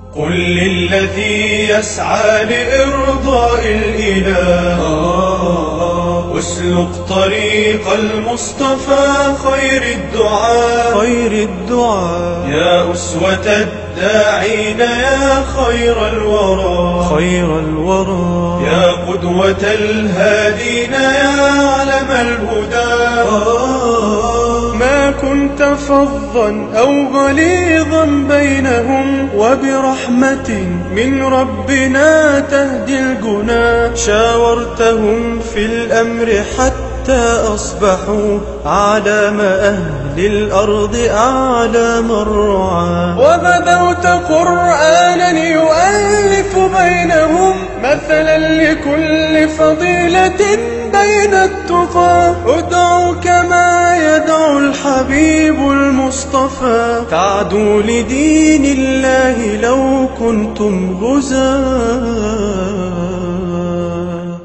قل للذي يسعى لإرضاء الإله واسلك طريق المصطفى خير الدعاء يا أسوة الداعين يا خير الورى يا قدوة الهادين يا علم الهدى ما كنت فظا أو غليظا بينهم وبرحمة من ربنا تهدي الجنا شاورتهم في الأمر حتى أصبحوا علام أهل الأرض أعلام الرعاة وبدوت قرآنا يؤلف بينهم مثلا لكل فضيلة بين التقى ادعوا كما يدعو الحبيب المصطفى تعدوا لدين الله لو كنتم غزاة.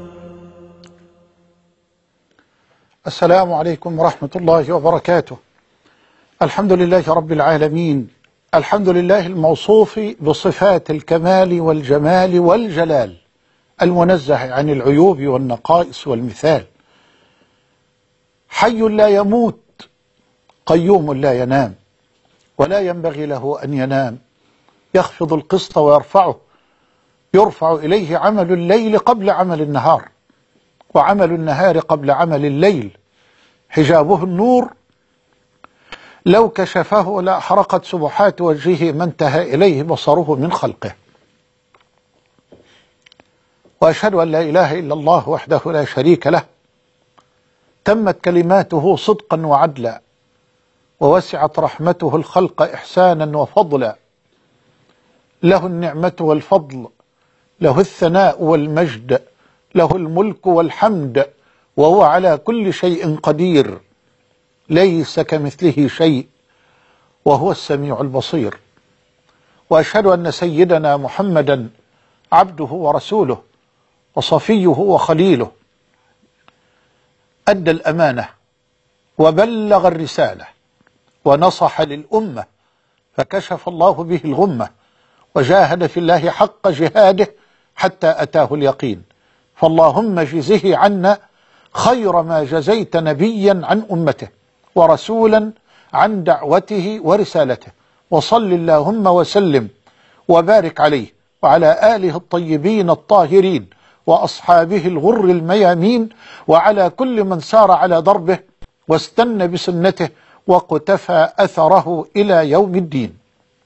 السلام عليكم ورحمة الله وبركاته. الحمد لله رب العالمين، الحمد لله الموصوف بصفات الكمال والجمال والجلال، المنزه عن العيوب والنقائص والمثال، حي لا يموت، قيوم لا ينام ولا ينبغي له أن ينام، يخفض القسط ويرفعه، يرفع إليه عمل الليل قبل عمل النهار وعمل النهار قبل عمل الليل، حجابه النور لو كشفه لأحرقت سبحات وجهه ما انتهى إليه بصره من خلقه. وأشهد أن لا إله إلا الله وحده لا شريك له، تمت كلماته صدقا وعدلا، ووسعت رحمته الخلق إحسانا وفضلا، له النعمة والفضل، له الثناء والمجد، له الملك والحمد، وهو على كل شيء قدير، ليس كمثله شيء، وهو السميع البصير. وأشهد أن سيدنا محمدا عبده ورسوله وصفيه وخليله، أدى الأمانة وبلغ الرسالة ونصح للأمة، فكشف الله به الغمة، وجاهد في الله حق جهاده حتى أتاه اليقين. فاللهم جزه عنا خير ما جزيت نبيا عن أمته ورسولا عن دعوته ورسالته، وصل اللهم وسلم وبارك عليه وعلى آله الطيبين الطاهرين وأصحابه الغر الميامين، وعلى كل من سار على دربه واستنى بسنته وقتفى أثره إلى يوم الدين.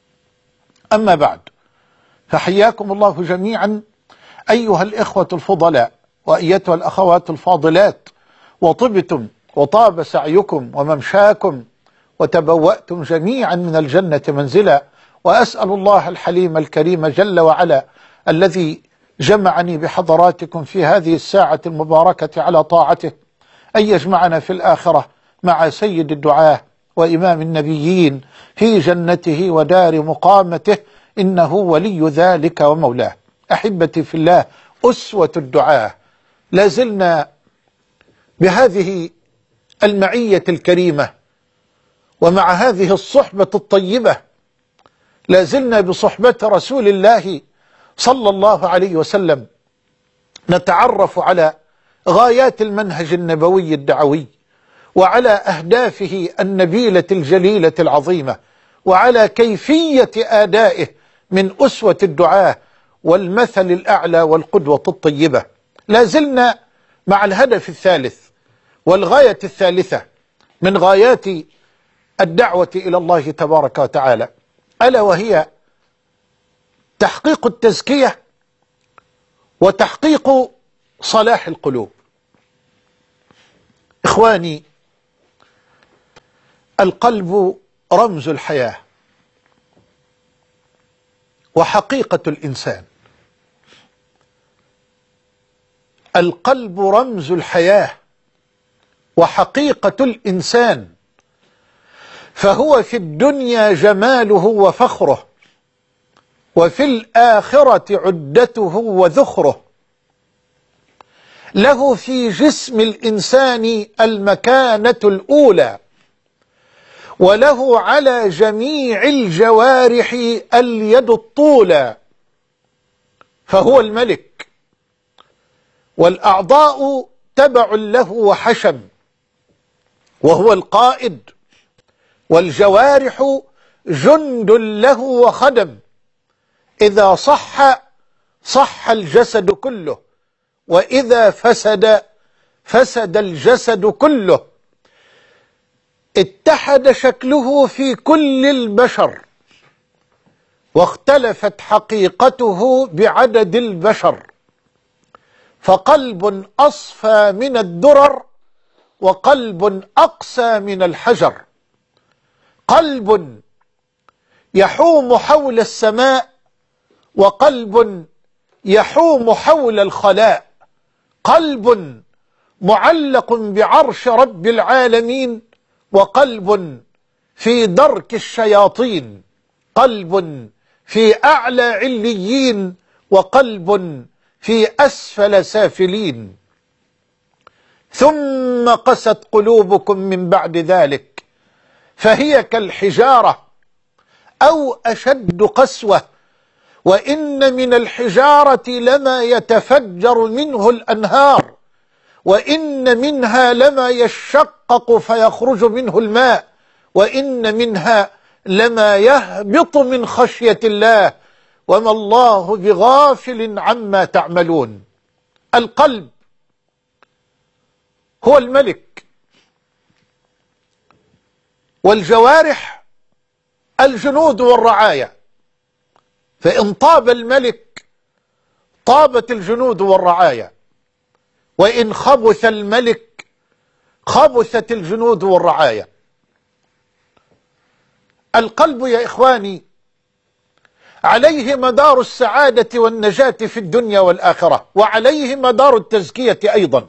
أما بعد، فحياكم الله جميعا أيها الإخوة الفضلاء وأيتها الأخوات الفاضلات، وطبتم وطاب سعيكم وممشاكم وتبوأتم جميعا من الجنة منزلا. وأسأل الله الحليم الكريم جل وعلا الذي جمعني بحضراتكم في هذه الساعة المباركة على طاعته أن يجمعنا في الآخرة مع سيد الدعاة وإمام النبيين في جنته ودار مقامته، إنه ولي ذلك ومولاه. أحبتي في الله، أسوة الدعاة، لازلنا بهذه المعية الكريمة ومع هذه الصحبة الطيبة، لازلنا بصحبة رسول الله صلى الله عليه وسلم نتعرف على غايات المنهج النبوي الدعوي، وعلى أهدافه النبيلة الجليلة العظيمة، وعلى كيفية آدائه من أسوة الدعاة والمثل الأعلى والقدوة الطيبة. لازلنا مع الهدف الثالث والغاية الثالثة من غايات الدعوة إلى الله تبارك وتعالى، ألا وهي تحقيق التزكية وتحقيق صلاح القلوب. إخواني، القلب رمز الحياة وحقيقة الإنسان. القلب رمز الحياة وحقيقة الإنسان، فهو في الدنيا جماله وفخره، وفي الآخرة عدته وذخره. له في جسم الإنسان المكانة الأولى، وله على جميع الجوارح اليد الطولى، فهو الملك، والأعضاء تبع له وحشم، وهو القائد، والجوارح جند له وخدم. إذا صح صح الجسد كله، وإذا فسد فسد الجسد كله. اتحد شكله في كل البشر، واختلفت حقيقته بعدد البشر، فقلب أصفى من الدرر، وقلب أقسى من الحجر. قلب يحوم حول السماء، وقلب يحوم حول الخلاء. قلب معلق بعرش رب العالمين، وقلب في درك الشياطين. قلب في أعلى عليين، وقلب في أسفل سافلين. ثم قست قلوبكم من بعد ذلك، فهي كالحجارة أو أشد قسوة. وإن من الحجارة لما يتفجر منه الأنهار، وإن منها لما يشقق فيخرج منه الماء، وإن منها لما يهبط من خشية الله، وما الله بغافل عما تعملون. القلب هو الملك، والجوارح الجنود والرعايا، فإن طاب الملك طابت الجنود والرعايا، وإن خبث الملك خبثت الجنود والرعايا. القلب يا إخواني عليه مدار السعادة والنجاة في الدنيا والآخرة، وعليه مدار التزكية أيضا.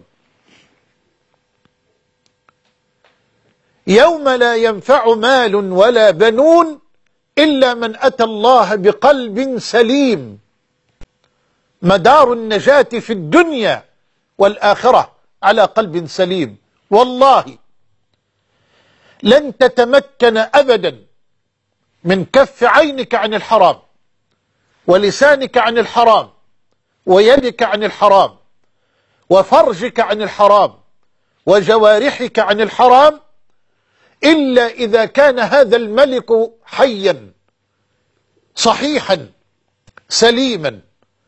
يوم لا ينفع مال ولا بنون إلا من أتى الله بقلب سليم. مدار النجاة في الدنيا والآخرة على قلب سليم. والله لن تتمكن أبدا من كف عينك عن الحرام، ولسانك عن الحرام، ويدك عن الحرام، وفرجك عن الحرام، وجوارحك عن الحرام، إلا إذا كان هذا الملك حيا صحيحا سليما.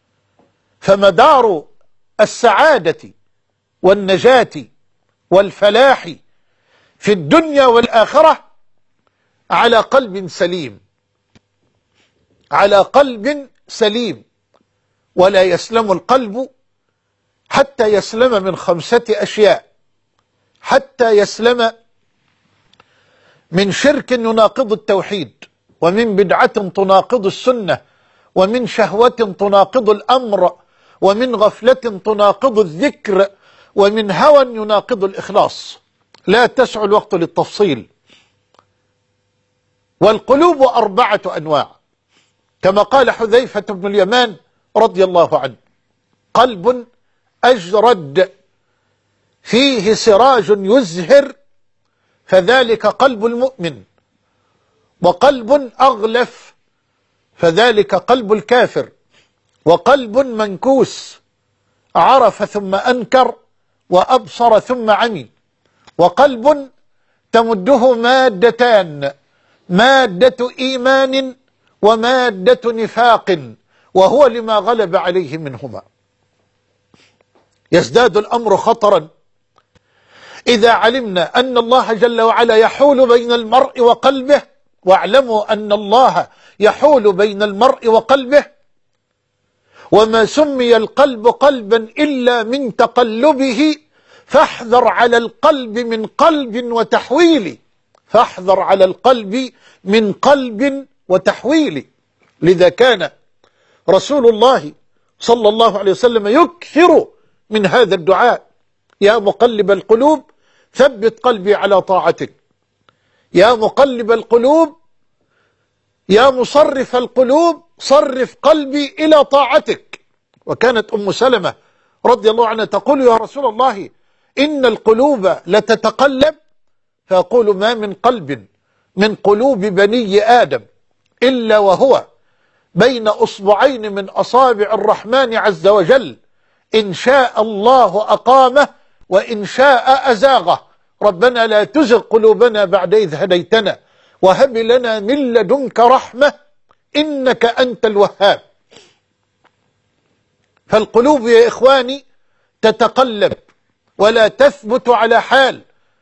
فمدار السعادة والنجاة والفلاح في الدنيا والآخرة على قلب سليم، على قلب سليم. ولا يسلم القلب حتى يسلم من 5 أشياء: حتى يسلم من شرك يناقض التوحيد، ومن بدعة تناقض السنة، ومن شهوة تناقض الأمر، ومن غفلة تناقض الذكر، ومن هوى يناقض الإخلاص. لا تسع الوقت للتفصيل. والقلوب 4 أنواع، كما قال حذيفة بن اليمان رضي الله عنه: قلب أجرد فيه سراج يزهر، فذلك قلب المؤمن. وقلب أغلف، فذلك قلب الكافر. وقلب منكوس، عرف ثم أنكر، وأبصر ثم عمي. وقلب تمده مادتان: مادة إيمان ومادة نفاق، وهو لما غلب عليه منهما. يزداد الأمر خطرا إذا علمنا أن الله جل وعلا يحول بين المرء وقلبه. واعلموا أن الله يحول بين المرء وقلبه، وما سمي القلب قلبا إلا من تقلبه، فاحذر على القلب من قلب وتحويل. فاحذر على القلب من قلب وتحويل. لذا كان رسول الله صلى الله عليه وسلم يكثر من هذا الدعاء: يا مقلب القلوب ثبت قلبي على طاعتك، يا مقلب القلوب، يا مصرف القلوب صرف قلبي إلى طاعتك. وكانت أم سلمة رضي الله عنها تقول: يا رسول الله إن القلوب لتتقلب، فيقول: ما من قلب من قلوب بني آدم إلا وهو بين أصبعين من أصابع الرحمن عز وجل، إن شاء الله أقامه وإن شاء أزاغه. ربنا لا تزغ قلوبنا بعد إذ هديتنا وهب لنا من لدنك رحمة إنك أنت الوهاب. فالقلوب يا إخواني تتقلب ولا تثبت على حال.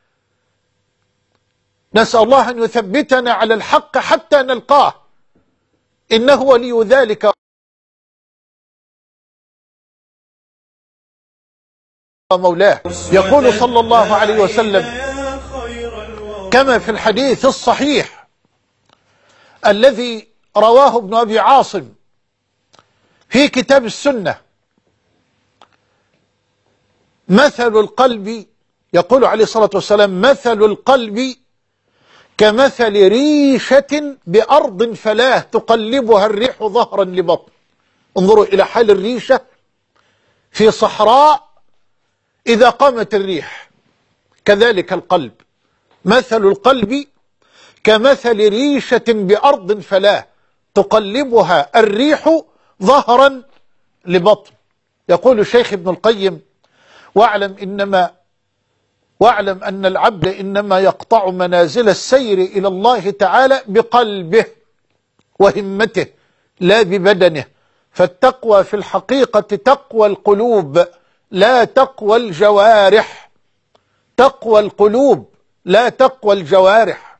نسأل الله أن يثبتنا على الحق حتى نلقاه، إنه ولي ذلك مولاه. يقول صلى الله عليه وسلم كما في الحديث الصحيح الذي رواه ابن أبي عاصم في كتاب السنة: مثل القلب، يقول عليه الصلاة والسلام: مثل القلب كمثل ريشة بأرض فلاة تقلبها الريح ظهرا لبطن. انظروا إلى حال الريشة في صحراء إذا قامت الريح، كذلك القلب. مثل القلب كمثل ريشة بأرض فلاة تقلبها الريح ظهرا لبطن. يقول الشيخ ابن القيم: واعلم أن العبد إنما يقطع منازل السير إلى الله تعالى بقلبه وهمته لا ببدنه، فالتقوى في الحقيقة تقوى القلوب لا تقوى الجوارح، تقوى القلوب لا تقوى الجوارح.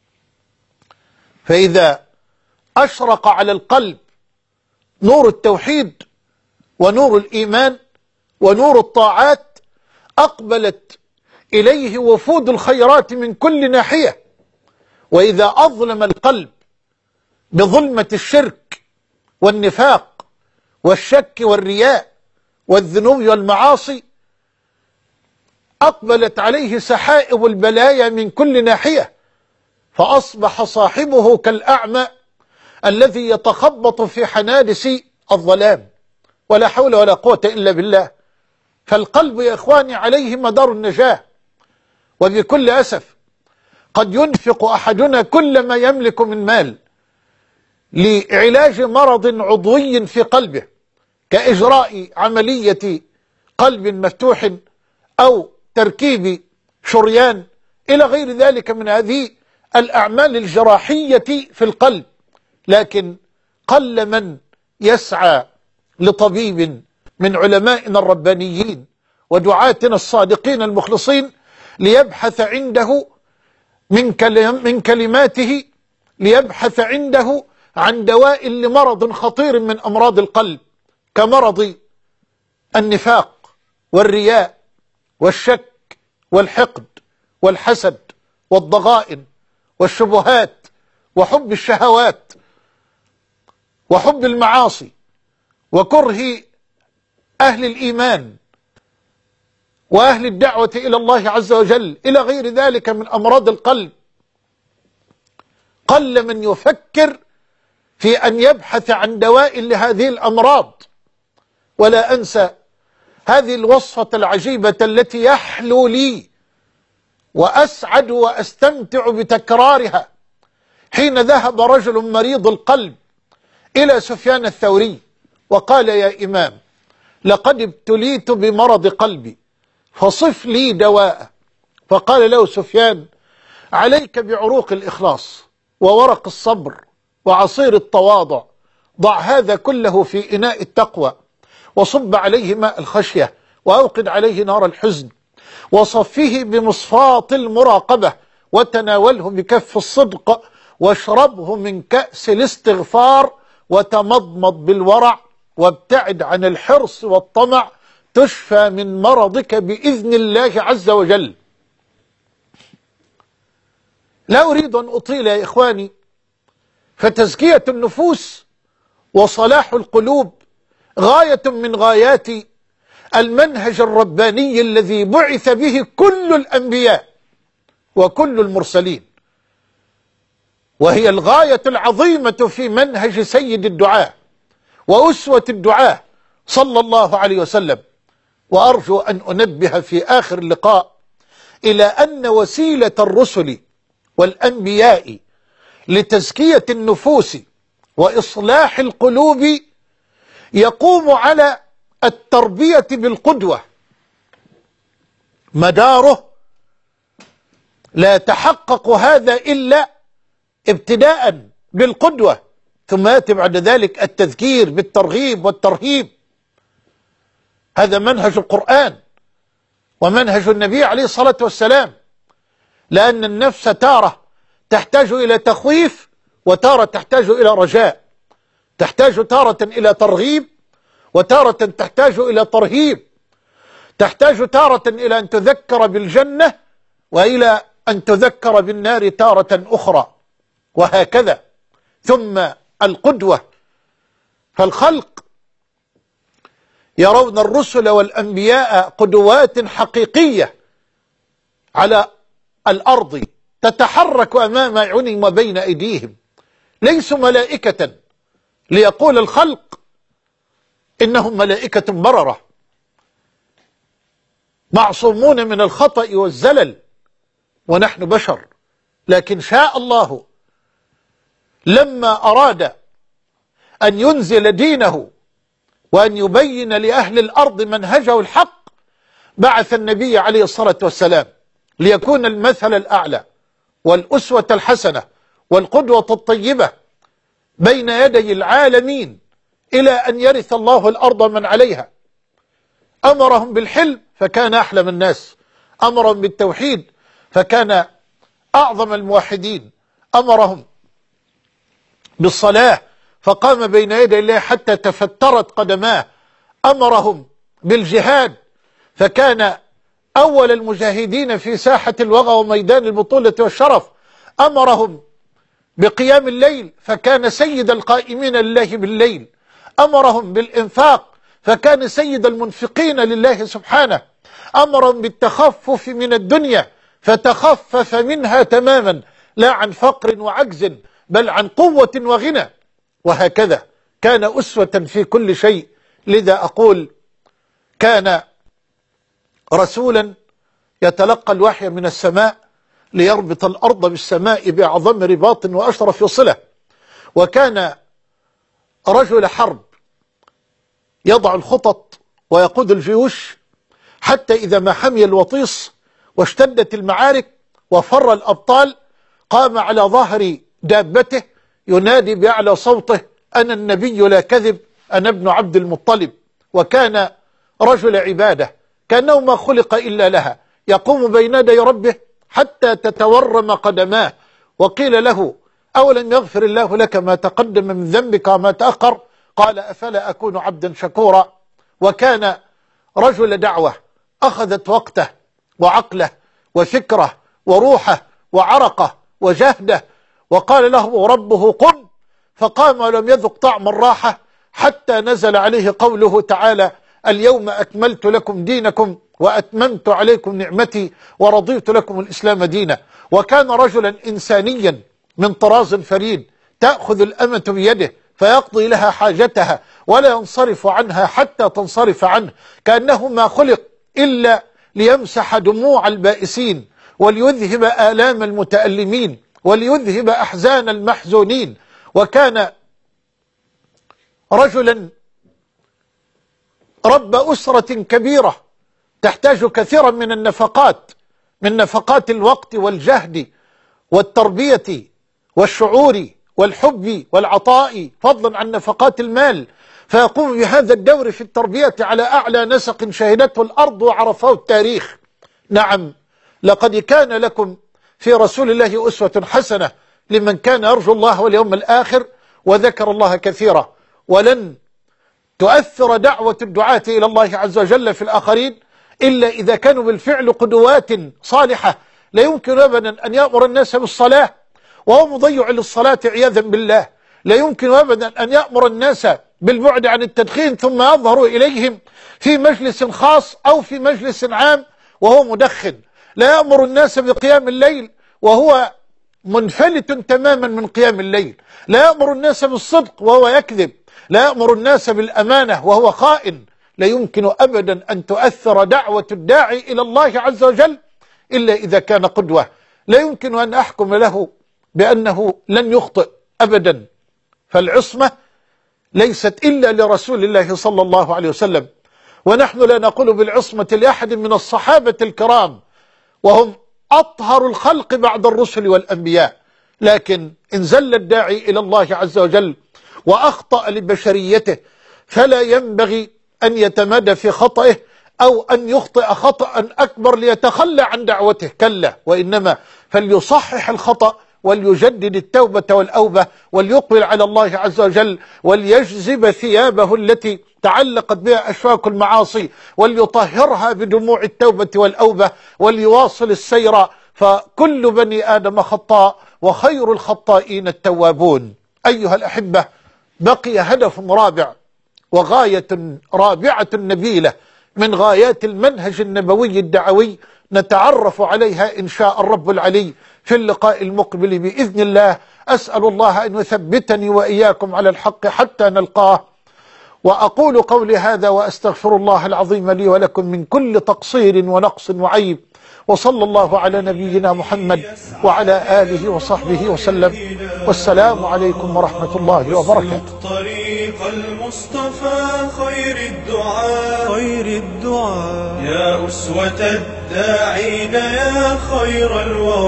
فإذا أشرق على القلب نور التوحيد ونور الإيمان ونور الطاعات، أقبلت إليه وفود الخيرات من كل ناحية. وإذا أظلم القلب بظلمة الشرك والنفاق والشك والرياء والذنوب والمعاصي، أقبلت عليه سحائب البلايا من كل ناحية، فأصبح صاحبه كالأعمى الذي يتخبط في حنادس الظلام. ولا حول ولا قوة إلا بالله. فالقلب يا إخواني عليه مدار النجاة. وبكل أسف قد ينفق أحدنا كل ما يملك من مال لعلاج مرض عضوي في قلبه، كإجراء عملية قلب مفتوح أو تركيب شريان إلى غير ذلك من هذه الأعمال الجراحية في القلب، لكن قل من يسعى لطبيب من علمائنا الربانيين ودعاتنا الصادقين المخلصين ليبحث عنده من كلماته، ليبحث عنده عن دواء لمرض خطير من أمراض القلب، كمرض النفاق والرياء والشك والحقد والحسد والضغائن والشبهات وحب الشهوات وحب المعاصي وكره أهل الإيمان وأهل الدعوة إلى الله عز وجل إلى غير ذلك من أمراض القلب. قل من يفكر في أن يبحث عن دواء لهذه الأمراض. ولا أنسى هذه الوصفة العجيبة التي يحلو لي وأسعد وأستمتع بتكرارها، حين ذهب رجل مريض القلب إلى سفيان الثوري وقال: يا إمام، لقد ابتليت بمرض قلبي فصف لي دواء. فقال له سفيان: عليك بعروق الإخلاص وورق الصبر وعصير التواضع، ضع هذا كله في إناء التقوى وصب عليه ماء الخشية وأوقد عليه نار الحزن وصفه بمصفاة المراقبة وتناوله بكف الصدق واشربه من كأس الاستغفار وتمضمض بالورع وابتعد عن الحرص والطمع، تشفى من مرضك بإذن الله عز وجل. لا أريد أن أطيل يا إخواني، فتزكية النفوس وصلاح القلوب غاية من غايات المنهج الرباني الذي بعث به كل الأنبياء وكل المرسلين، وهي الغاية العظيمة في منهج سيد الدعاة وأسوة الدعاة صلى الله عليه وسلم. وأرجو أن أنبه في آخر اللقاء إلى أن وسيلة الرسل والأنبياء لتزكية النفوس وإصلاح القلوب يقوم على التربية بالقدوة. مداره لا يتحقق هذا إلا ابتداء بالقدوة، ثم يأتي بعد ذلك التذكير بالترغيب والترهيب. هذا منهج القرآن ومنهج النبي عليه الصلاة والسلام، لأن النفس تارة تحتاج إلى تخويف وتارة تحتاج إلى رجاء، تحتاج تارة إلى ترغيب وتارة تحتاج إلى ترهيب، تحتاج تارة إلى أن تذكر بالجنة وإلى أن تذكر بالنار تارة أخرى، وهكذا. ثم القدوة، فالخلق يرون الرسل والأنبياء قدوات حقيقية على الأرض تتحرك أمام أعينهم وبين أيديهم، ليسوا ملائكة ليقول الخلق إنهم ملائكة بررة معصومون من الخطأ والزلل، ونحن بشر. لكن شاء الله لما أراد أن ينزل دينه وأن يبين لأهل الأرض منهجه الحق بعث النبي عليه الصلاة والسلام ليكون المثل الأعلى والأسوة الحسنة والقدوة الطيبة بين يدي العالمين إلى أن يرث الله الأرض من عليها. أمرهم بالحلم فكان أحلم الناس، أمرهم بالتوحيد فكان أعظم الموحدين، أمرهم بالصلاة فقام بين يدي الله حتى تفترت قدماه، أمرهم بالجهاد فكان أول المجاهدين في ساحة الوغى وميدان البطولة والشرف، أمرهم بقيام الليل فكان سيد القائمين لله بالليل، أمرهم بالإنفاق فكان سيد المنفقين لله سبحانه، أمرهم بالتخفف من الدنيا فتخفف منها تماما، لا عن فقر وعجز بل عن قوة وغنى. وهكذا كان أسوة في كل شيء. لذا أقول كان رسولا يتلقى الوحي من السماء ليربط الأرض بالسماء بأعظم رباط وأشرف صلة، وكان رجل حرب يضع الخطط ويقود الجيوش حتى إذا ما حمي الوطيس واشتدت المعارك وفر الأبطال قام على ظهر دابته ينادي بأعلى صوته: أنا النبي لا كذب، أنا ابن عبد المطلب. وكان رجل عبادة كأنه ما خلق إلا لها، يقوم بين يدي ربه حتى تتورم قدماه. وقيل له: أولم يغفر الله لك ما تقدم من ذنبك وما تأخر؟ قال: أفلا أكون عبدا شكورا. وكان رجل دعوة أخذت وقته وعقله وفكره وروحه وعرقه وجهده، وقال له ربه قم، فقام ولم يذق طعم الراحة حتى نزل عليه قوله تعالى: اليوم أكملت لكم دينكم وأتممت عليكم نعمتي ورضيت لكم الإسلام دينا. وكان رجلا إنسانيا من طراز فريد، تأخذ الأمة بيده فيقضي لها حاجتها ولا ينصرف عنها حتى تنصرف عنه، كأنه ما خلق إلا ليمسح دموع البائسين وليذهب آلام المتألمين وليذهب أحزان المحزونين. وكان رجلا رب أسرة كبيرة تحتاج كثيرا من النفقات، من نفقات الوقت والجهد والتربية والشعور والحب والعطاء فضلا عن نفقات المال، فيقوم بهذا الدور في التربية على أعلى نسق شهدته الأرض وعرفه التاريخ. نعم، لقد كان لكم في رسول الله أسوة حسنة لمن كان يرجو الله واليوم الآخر وذكر الله كثيرا. ولن تؤثر دعوة الدعاة إلى الله عز وجل في الآخرين إلا إذا كانوا بالفعل قدوات صالحة. لا يمكن أبدا أن يأمر الناس بالصلاة وهو مضيع للصلاة عياذا بالله، لا يمكن أبدا أن يأمر الناس بالبعد عن التدخين ثم يظهر إليهم في مجلس خاص أو في مجلس عام وهو مدخن، لا يأمر الناس بقيام الليل وهو منفلت تماما من قيام الليل، لا يأمر الناس بالصدق وهو يكذب، لا يأمر الناس بالأمانة وهو خائن. لا يمكن أبدا أن تؤثر دعوة الداعي إلى الله عز وجل إلا إذا كان قدوة. لا يمكن أن أحكم له بأنه لن يخطئ أبدا، فالعصمة ليست إلا لرسول الله صلى الله عليه وسلم، ونحن لا نقول بالعصمة لأحد من الصحابة الكرام وهم أطهر الخلق بعد الرسل والأنبياء، لكن إن زل الداعي إلى الله عز وجل وأخطأ لبشريته فلا ينبغي أن يتمادى في خطئه أو أن يخطئ خطأ أكبر ليتخلى عن دعوته، كلا، وإنما فليصحح الخطأ وليجدد التوبة والأوبة وليقبل على الله عز وجل وليجذب ثيابه التي تعلقت بها أشواك المعاصي وليطهرها بدموع التوبة والأوبة وليواصل السير، فكل بني آدم خطاء وخير الخطائين التوابون. أيها الأحبة، بقي هدف رابع وغاية رابعة نبيلة من غايات المنهج النبوي الدعوي نتعرف عليها إن شاء الرب العلي في اللقاء المقبل بإذن الله. أسأل الله أن يثبتني وإياكم على الحق حتى نلقاه، وأقول قولي هذا وأستغفر الله العظيم لي ولكم من كل تقصير ونقص وعيب، وصلى الله على نبينا محمد وعلى آله وصحبه وسلم، والسلام عليكم ورحمة الله وبركاته. طريق المصطفى خير الدعاء يا أسوة الداعين يا خير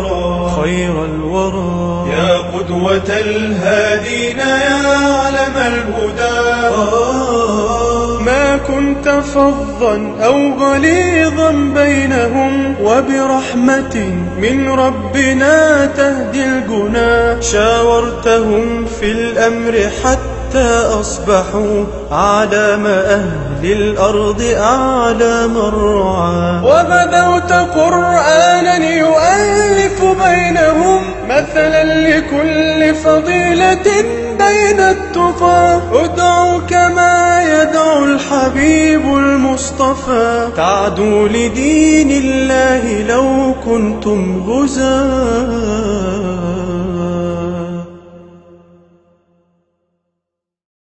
الورى يا قدوة الهادين يا علم الهدى. ما كنت فظا أو غليظا بينهم وبرحمة من ربنا تهدي الجنا، شاورتهم في الأمر حتى أصبحوا أعلام أهل الأرض أعلام الرعاة، وبدوت قرآنا يؤلف بينهم مثلا لكل فضيلة بين التقى. ادعوا كما يدعو الحبيب المصطفى، تعدوا لدين الله لو كنتم غزاة.